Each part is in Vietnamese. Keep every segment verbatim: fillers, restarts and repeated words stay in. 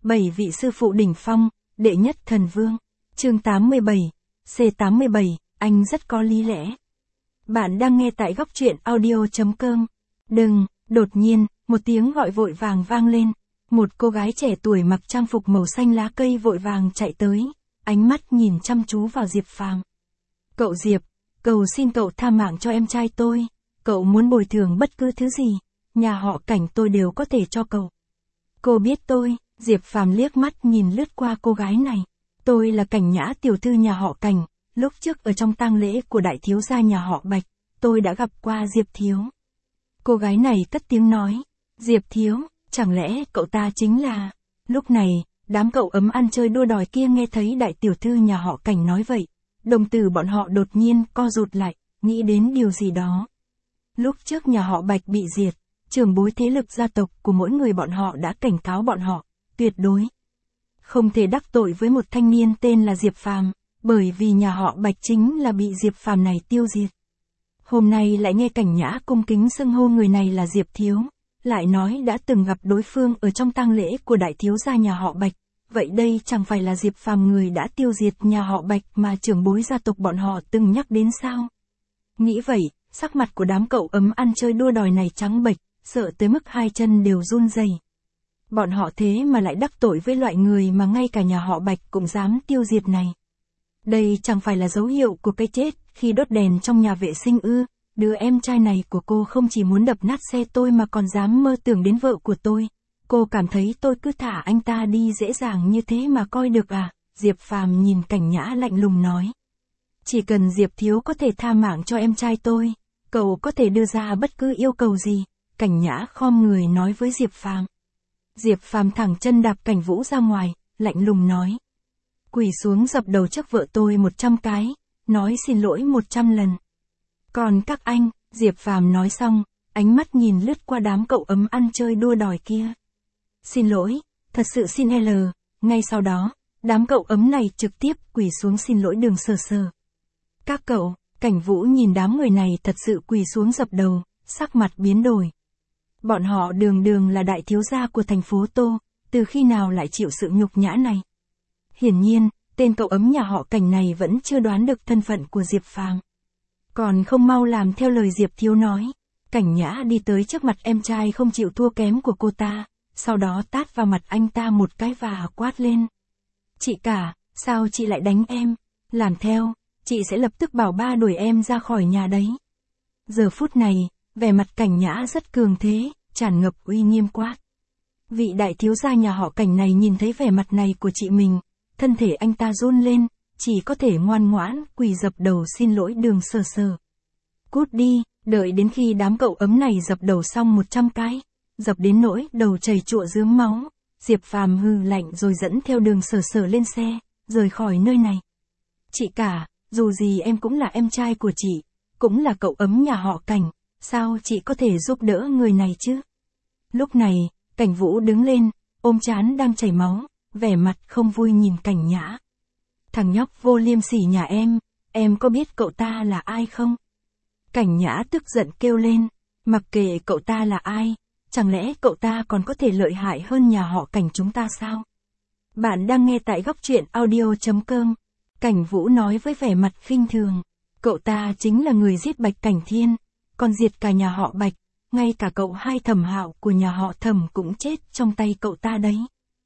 Bảy vị sư phụ đỉnh phong, đệ nhất thần vương. Chương tám mươi bảy, C tám mươi bảy, anh rất có lý lẽ. Bạn đang nghe tại góc truyện audio.com. Đừng, đột nhiên, một tiếng gọi vội vàng vang lên. Một cô gái trẻ tuổi mặc trang phục màu xanh lá cây vội vàng chạy tới, ánh mắt nhìn chăm chú vào Diệp Phàm. Cậu Diệp, cầu xin cậu tha mạng cho em trai tôi, cậu muốn bồi thường bất cứ thứ gì, nhà họ Cảnh tôi đều có thể cho cậu. Cô biết tôi, Diệp Phàm liếc mắt nhìn lướt qua cô gái này. Tôi là Cảnh Nhã, tiểu thư nhà họ Cảnh, lúc trước ở trong tang lễ của đại thiếu gia nhà họ Bạch, tôi đã gặp qua Diệp thiếu. Cô gái này cất tiếng nói, Diệp thiếu, chẳng lẽ cậu ta chính là... Lúc này, đám cậu ấm ăn chơi đua đòi kia nghe thấy đại tiểu thư nhà họ Cảnh nói vậy, đồng tử bọn họ đột nhiên co rụt lại, nghĩ đến điều gì đó. Lúc trước nhà họ Bạch bị diệt, trưởng bối thế lực gia tộc của mỗi người bọn họ đã cảnh cáo bọn họ, tuyệt đối không thể đắc tội với một thanh niên tên là Diệp Phàm, bởi vì nhà họ Bạch chính là bị Diệp Phàm này tiêu diệt. Hôm nay lại nghe Cảnh Nhã cung kính xưng hô người này là Diệp thiếu, lại nói đã từng gặp đối phương ở trong tang lễ của đại thiếu gia nhà họ Bạch, vậy đây chẳng phải là Diệp Phàm người đã tiêu diệt nhà họ Bạch mà trưởng bối gia tộc bọn họ từng nhắc đến sao? Nghĩ vậy, sắc mặt của đám cậu ấm ăn chơi đua đòi này trắng bệch, sợ tới mức hai chân đều run rẩy. Bọn họ thế mà lại đắc tội với loại người mà ngay cả nhà họ Bạch cũng dám tiêu diệt này. Đây chẳng phải là dấu hiệu của cái chết khi đốt đèn trong nhà vệ sinh ư? Đứa em trai này của cô không chỉ muốn đập nát xe tôi mà còn dám mơ tưởng đến vợ của tôi. Cô cảm thấy tôi cứ thả anh ta đi dễ dàng như thế mà coi được à? Diệp Phàm nhìn Cảnh Nhã lạnh lùng nói. Chỉ cần Diệp thiếu có thể tha mạng cho em trai tôi, cậu có thể đưa ra bất cứ yêu cầu gì. Cảnh Nhã khom người nói với Diệp Phàm. Diệp Phàm thẳng chân đạp Cảnh Vũ ra ngoài, lạnh lùng nói. Quỳ xuống dập đầu trước vợ tôi một trăm cái, nói xin lỗi một trăm lần. Còn các anh, Diệp Phàm nói xong, ánh mắt nhìn lướt qua đám cậu ấm ăn chơi đua đòi kia. Xin lỗi, thật sự xin L. Ngay sau đó, đám cậu ấm này trực tiếp quỳ xuống xin lỗi Đường Sở Sở. Các cậu, Cảnh Vũ nhìn đám người này thật sự quỳ xuống dập đầu, sắc mặt biến đổi. Bọn họ đường đường là đại thiếu gia của thành phố Tô, từ khi nào lại chịu sự nhục nhã này? Hiển nhiên, tên cậu ấm nhà họ Cảnh này vẫn chưa đoán được thân phận của Diệp Phàm. Còn không mau làm theo lời Diệp thiếu nói. Cảnh Nhã đi tới trước mặt em trai không chịu thua kém của cô ta, sau đó tát vào mặt anh ta một cái và quát lên. Chị cả, sao chị lại đánh em? Làm theo, chị sẽ lập tức bảo ba đuổi em ra khỏi nhà đấy. Giờ phút này, vẻ mặt Cảnh Nhã rất cường thế, tràn ngập uy nghiêm quát. Vị đại thiếu gia nhà họ Cảnh này nhìn thấy vẻ mặt này của chị mình, thân thể anh ta run lên, chỉ có thể ngoan ngoãn quỳ dập đầu xin lỗi Đường Sở Sở. Cút đi, đợi đến khi đám cậu ấm này dập đầu xong một trăm cái, dập đến nỗi đầu chảy chụa rướm máu, Diệp Phàm hừ lạnh rồi dẫn theo Đường Sở Sở lên xe, rời khỏi nơi này. Chị cả, dù gì em cũng là em trai của chị, cũng là cậu ấm nhà họ Cảnh, sao chị có thể giúp đỡ người này chứ? Lúc này, Cảnh Vũ đứng lên, ôm trán đang chảy máu, vẻ mặt không vui nhìn Cảnh Nhã. Thằng nhóc vô liêm sỉ nhà em, em có biết cậu ta là ai không? Cảnh Nhã tức giận kêu lên, mặc kệ cậu ta là ai, chẳng lẽ cậu ta còn có thể lợi hại hơn nhà họ Cảnh chúng ta sao? Bạn đang nghe tại góc truyện audio.com. Cảnh Vũ nói với vẻ mặt khinh thường, cậu ta chính là người giết Bạch Cảnh Thiên, còn diệt cả nhà họ Bạch, ngay cả cậu hai Thẩm Hạo của nhà họ Thẩm cũng chết trong tay cậu ta đấy.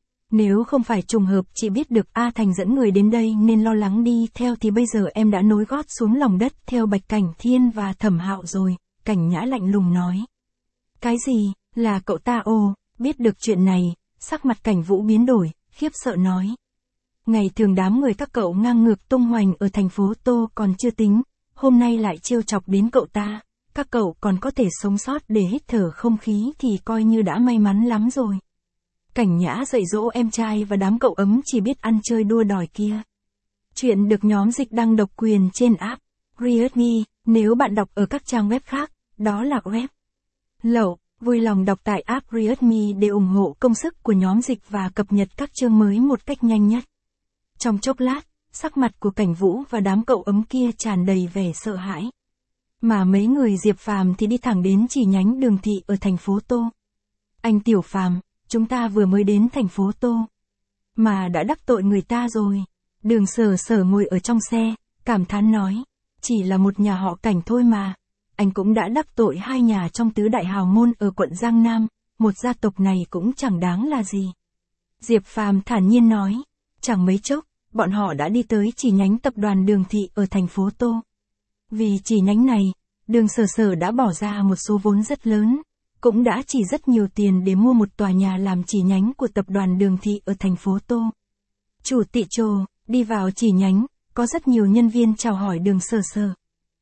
Nếu không phải trùng hợp chị biết được A Thành dẫn người đến đây nên lo lắng đi theo thì bây giờ em đã nối gót xuống lòng đất theo Bạch Cảnh Thiên và Thẩm Hạo rồi, Cảnh Nhã lạnh lùng nói. Cái gì, là cậu ta ồ, biết được chuyện này, sắc mặt Cảnh Vũ biến đổi, khiếp sợ nói. Ngày thường đám người các cậu ngang ngược tung hoành ở thành phố Tô còn chưa tính, hôm nay lại trêu chọc đến cậu ta, các cậu còn có thể sống sót để hít thở không khí thì coi như đã may mắn lắm rồi. Cảnh Nhã dạy dỗ em trai và đám cậu ấm chỉ biết ăn chơi đua đòi kia. Chuyện được nhóm dịch đăng độc quyền trên app Read Me, nếu bạn đọc ở các trang web khác, đó là web lậu. Vui lòng đọc tại app Read Me để ủng hộ công sức của nhóm dịch và cập nhật các chương mới một cách nhanh nhất. Trong chốc lát, sắc mặt của Cảnh Vũ và đám cậu ấm kia tràn đầy vẻ sợ hãi. Mà mấy người Diệp Phàm thì đi thẳng đến chi nhánh Đường thị ở thành phố Tô. Anh Tiểu Phàm, chúng ta vừa mới đến thành phố Tô. mà đã đắc tội người ta rồi. Đường Sở Sở ngồi ở trong xe, cảm thán nói, chỉ là một nhà họ Cảnh thôi mà, anh cũng đã đắc tội hai nhà trong tứ đại hào môn ở quận Giang Nam, một gia tộc này cũng chẳng đáng là gì. Diệp Phàm thản nhiên nói, chẳng mấy chốc, bọn họ đã đi tới chi nhánh tập đoàn Đường Thị ở thành phố Tô. Vì chi nhánh này, Đường Sở Sở đã bỏ ra một số vốn rất lớn, cũng đã chỉ rất nhiều tiền để mua một tòa nhà làm chi nhánh của tập đoàn Đường Thị ở thành phố Tô. Chủ tịch Trồ, đi vào chi nhánh, có rất nhiều nhân viên chào hỏi Đường Sở Sở.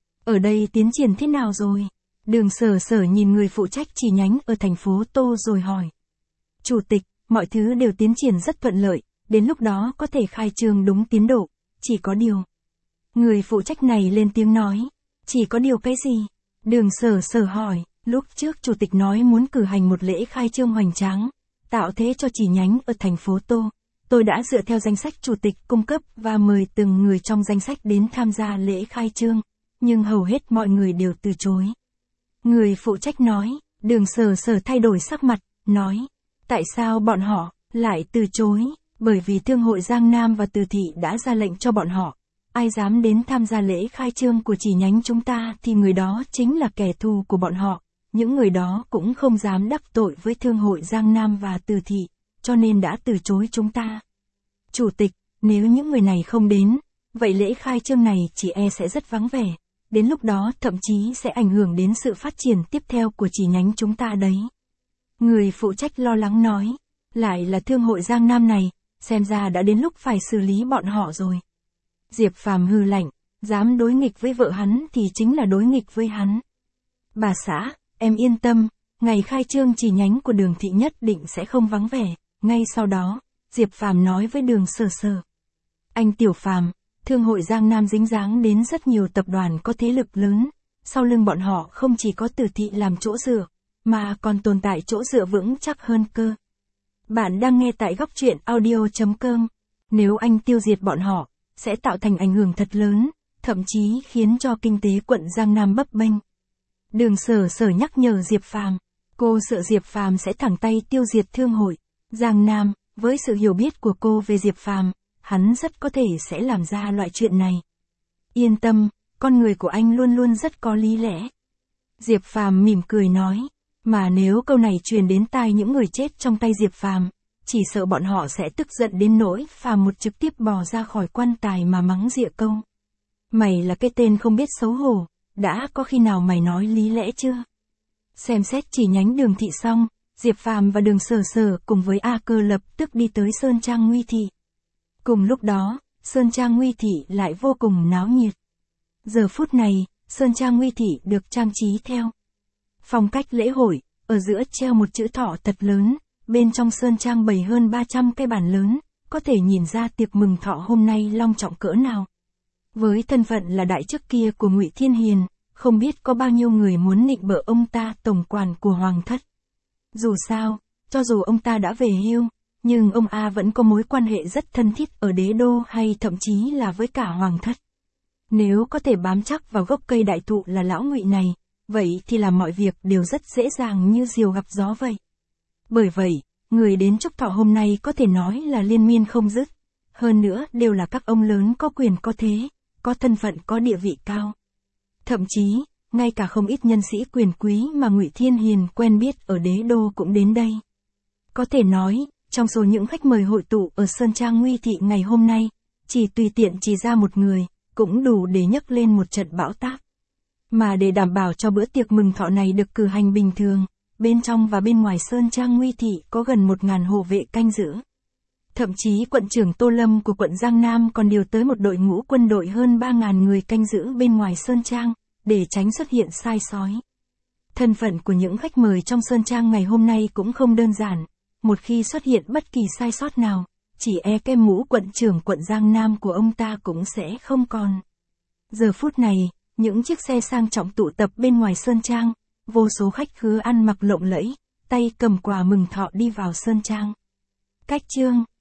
Ở đây tiến triển thế nào rồi? Đường Sở Sở nhìn người phụ trách chi nhánh ở thành phố Tô rồi hỏi. Chủ tịch, mọi thứ đều tiến triển rất thuận lợi, đến lúc đó có thể khai trương đúng tiến độ, chỉ có điều. Người phụ trách này lên tiếng nói, chỉ có điều cái gì? Đường Sở Sở hỏi, lúc trước chủ tịch nói muốn cử hành một lễ khai trương hoành tráng, tạo thế cho chi nhánh ở thành phố Tô. Tôi đã dựa theo danh sách chủ tịch cung cấp và mời từng người trong danh sách đến tham gia lễ khai trương, nhưng hầu hết mọi người đều từ chối. Người phụ trách nói, Đường Sở Sở thay đổi sắc mặt, nói, tại sao bọn họ lại từ chối? Bởi vì Thương hội Giang Nam và Từ Thị đã ra lệnh cho bọn họ, ai dám đến tham gia lễ khai trương của chi nhánh chúng ta thì người đó chính là kẻ thù của bọn họ, những người đó cũng không dám đắc tội với Thương hội Giang Nam và Từ Thị, cho nên đã từ chối chúng ta. Chủ tịch, nếu những người này không đến, vậy lễ khai trương này chỉ e sẽ rất vắng vẻ, đến lúc đó thậm chí sẽ ảnh hưởng đến sự phát triển tiếp theo của chi nhánh chúng ta đấy. Người phụ trách lo lắng nói, lại là Thương hội Giang Nam này, xem ra đã đến lúc phải xử lý bọn họ rồi. Diệp Phàm hừ lạnh, dám đối nghịch với vợ hắn thì chính là đối nghịch với hắn. Bà xã, em yên tâm, ngày khai trương chi nhánh của Đường Thị nhất định sẽ không vắng vẻ. Ngay sau đó, Diệp Phàm nói với Đường Sở Sở. Anh Tiểu Phàm, Thương hội Giang Nam dính dáng đến rất nhiều tập đoàn có thế lực lớn, sau lưng bọn họ không chỉ có Từ Thị làm chỗ dựa, mà còn tồn tại chỗ dựa vững chắc hơn cơ. Bạn đang nghe tại góc truyện audio chấm com. Nếu anh tiêu diệt bọn họ, sẽ tạo thành ảnh hưởng thật lớn, thậm chí khiến cho kinh tế quận Giang Nam bấp bênh. Đường Sở Sở nhắc nhở Diệp Phàm, cô sợ Diệp Phàm sẽ thẳng tay tiêu diệt Thương hội Giang Nam. Với sự hiểu biết của cô về Diệp Phàm, hắn rất có thể sẽ làm ra loại chuyện này. Yên tâm, con người của anh luôn luôn rất có lý lẽ. Diệp Phàm mỉm cười nói, mà nếu câu này truyền đến tai những người chết trong tay Diệp Phàm, chỉ sợ bọn họ sẽ tức giận đến nỗi Phàm một trực tiếp bò ra khỏi quan tài mà mắng dịa câu. Mày là cái tên không biết xấu hổ, đã có khi nào mày nói lý lẽ chưa? Xem xét chi nhánh Đường Thị xong, Diệp Phàm và Đường Sở Sở cùng với A Cơ lập tức đi tới Sơn Trang Nguy Thị. Cùng lúc đó, Sơn Trang Nguy Thị lại vô cùng náo nhiệt. Giờ phút này, Sơn Trang Nguy Thị được trang trí theo phong cách lễ hội, ở giữa treo một chữ thọ thật lớn, bên trong Sơn Trang bày hơn ba trăm cái bàn lớn, có thể nhìn ra tiệc mừng thọ hôm nay long trọng cỡ nào. Với thân phận là đại chức kia của Ngụy Thiên Hiền, không biết có bao nhiêu người muốn nịnh bợ ông ta tổng quản của Hoàng thất. Dù sao, cho dù ông ta đã về hưu, nhưng ông A vẫn có mối quan hệ rất thân thiết ở đế đô hay thậm chí là với cả Hoàng thất. Nếu có thể bám chắc vào gốc cây đại thụ là lão Ngụy này, vậy thì làm mọi việc đều rất dễ dàng như diều gặp gió vậy. Bởi vậy, người đến chúc thọ hôm nay có thể nói là liên miên không dứt. Hơn nữa đều là các ông lớn có quyền có thế, có thân phận có địa vị cao. Thậm chí, ngay cả không ít nhân sĩ quyền quý mà Ngụy Thiên Hiền quen biết ở đế đô cũng đến đây. Có thể nói, trong số những khách mời hội tụ ở Sơn Trang Nguy Thị ngày hôm nay, chỉ tùy tiện chỉ ra một người, cũng đủ để nhấc lên một trận bão táp. Mà để đảm bảo cho bữa tiệc mừng thọ này được cử hành bình thường, bên trong và bên ngoài Sơn Trang Nguy Thị có gần một ngàn hộ vệ canh giữ. Thậm chí quận trưởng Tô Lâm của quận Giang Nam còn điều tới một đội ngũ quân đội hơn ba ngàn người canh giữ bên ngoài Sơn Trang, để tránh xuất hiện sai sói. Thân phận của những khách mời trong Sơn Trang ngày hôm nay cũng không đơn giản, một khi xuất hiện bất kỳ sai sót nào, chỉ e cái mũ quận trưởng quận Giang Nam của ông ta cũng sẽ không còn. Giờ phút này, những chiếc xe sang trọng tụ tập bên ngoài Sơn Trang, vô số khách khứa ăn mặc lộng lẫy, tay cầm quà mừng thọ đi vào Sơn Trang. Cách chương